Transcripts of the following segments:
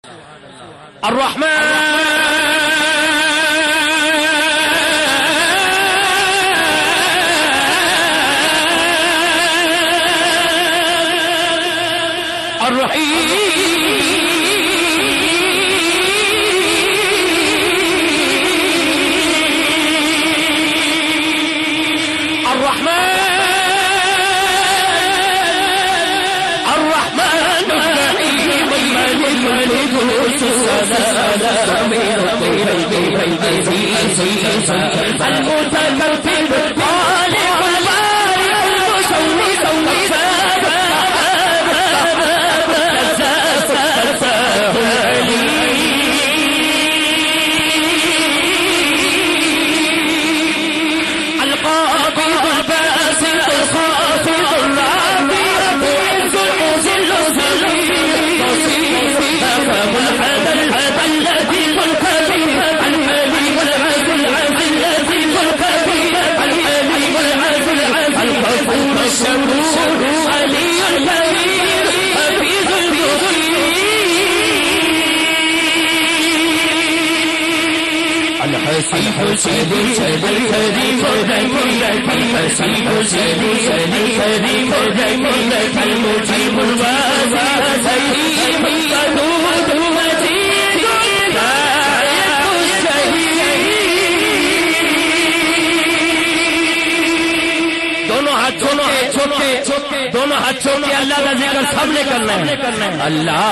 دونوں ہاتھ چھوڑ کے اللہ کا ذکر سب نے کرنا ہے. اللہ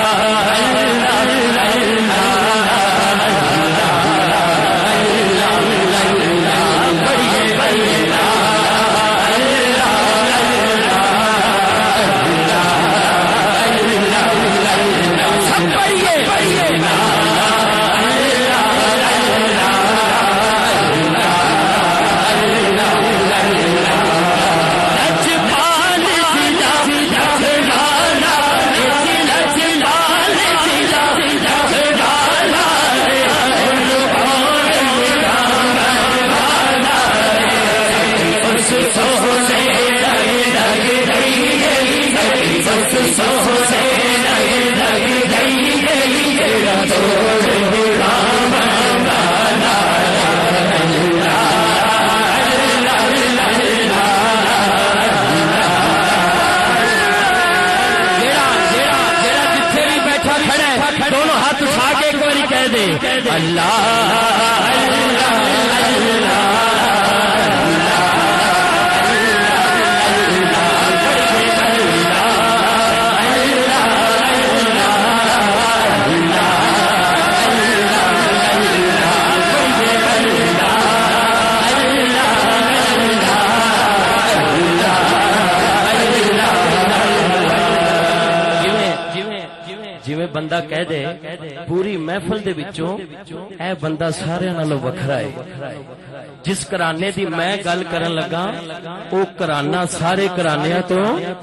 بندہ کہہ دے پوری محفل دے وچوں اے بندہ سارے نالوں وکھرا ہے. جس کرانے دی میں گل کرن لگا او کرانا سارے کرانیاں تو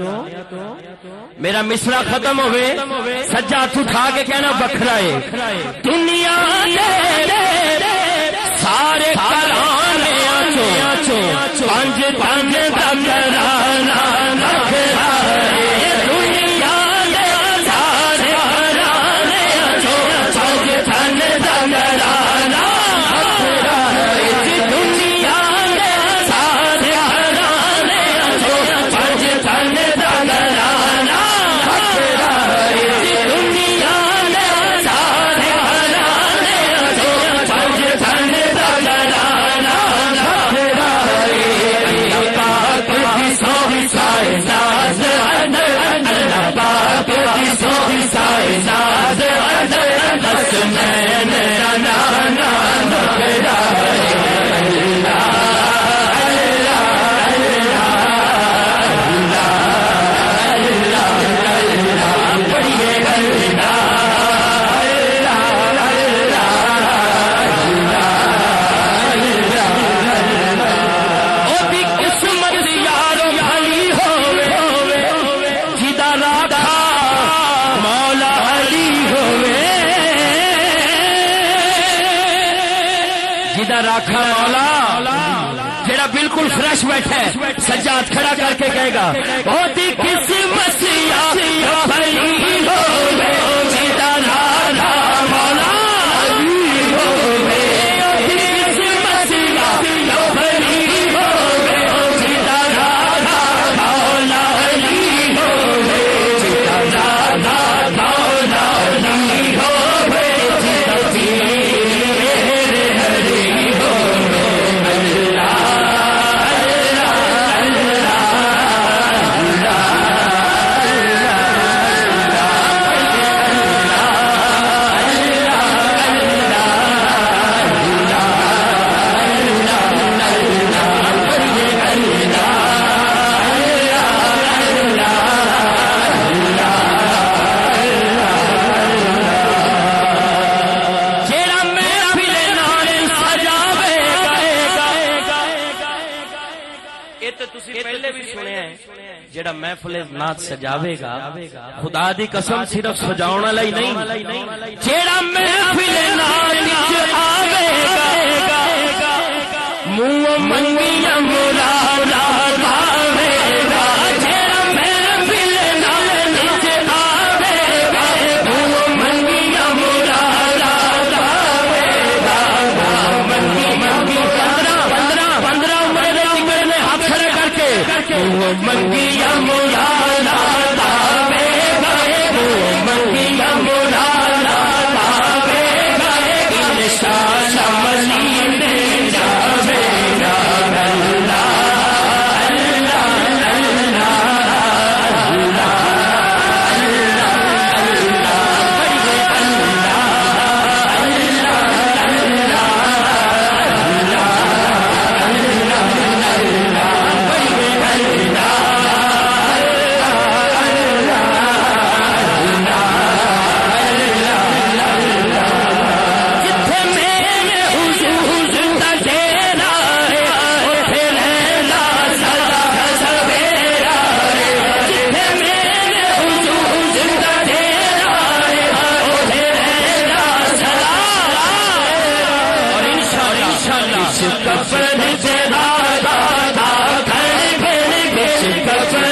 میرا مصرع ختم ہوئے سجا ہاتھ اٹھا کے کہنا وکھرا ہے. دنیا دے سارے کرانیاں چوں پنج پنج دا کرانا وکھرا ہے. راکھا مولا جڑا بالکل فریش بیٹھا ہے سجاد کھڑا کر کے کہے گا بہت ہی قسمت یا بھلی ہوے جیتا جڑا محفل نات سجاوے گا خدا دی قسم صرف سجاؤن والا ہی نہیں جڑا محفل نات وچ آوے گا منہ منگیاں مراد پاوے گا جڑا محفل نات وچ آوے گا منہ منگیاں مراد پاوے گا منگیا مولانا پاوے گا منگیا مولانا پاوے گا انشاءاللہ مزید جاوے گا اللہ کفن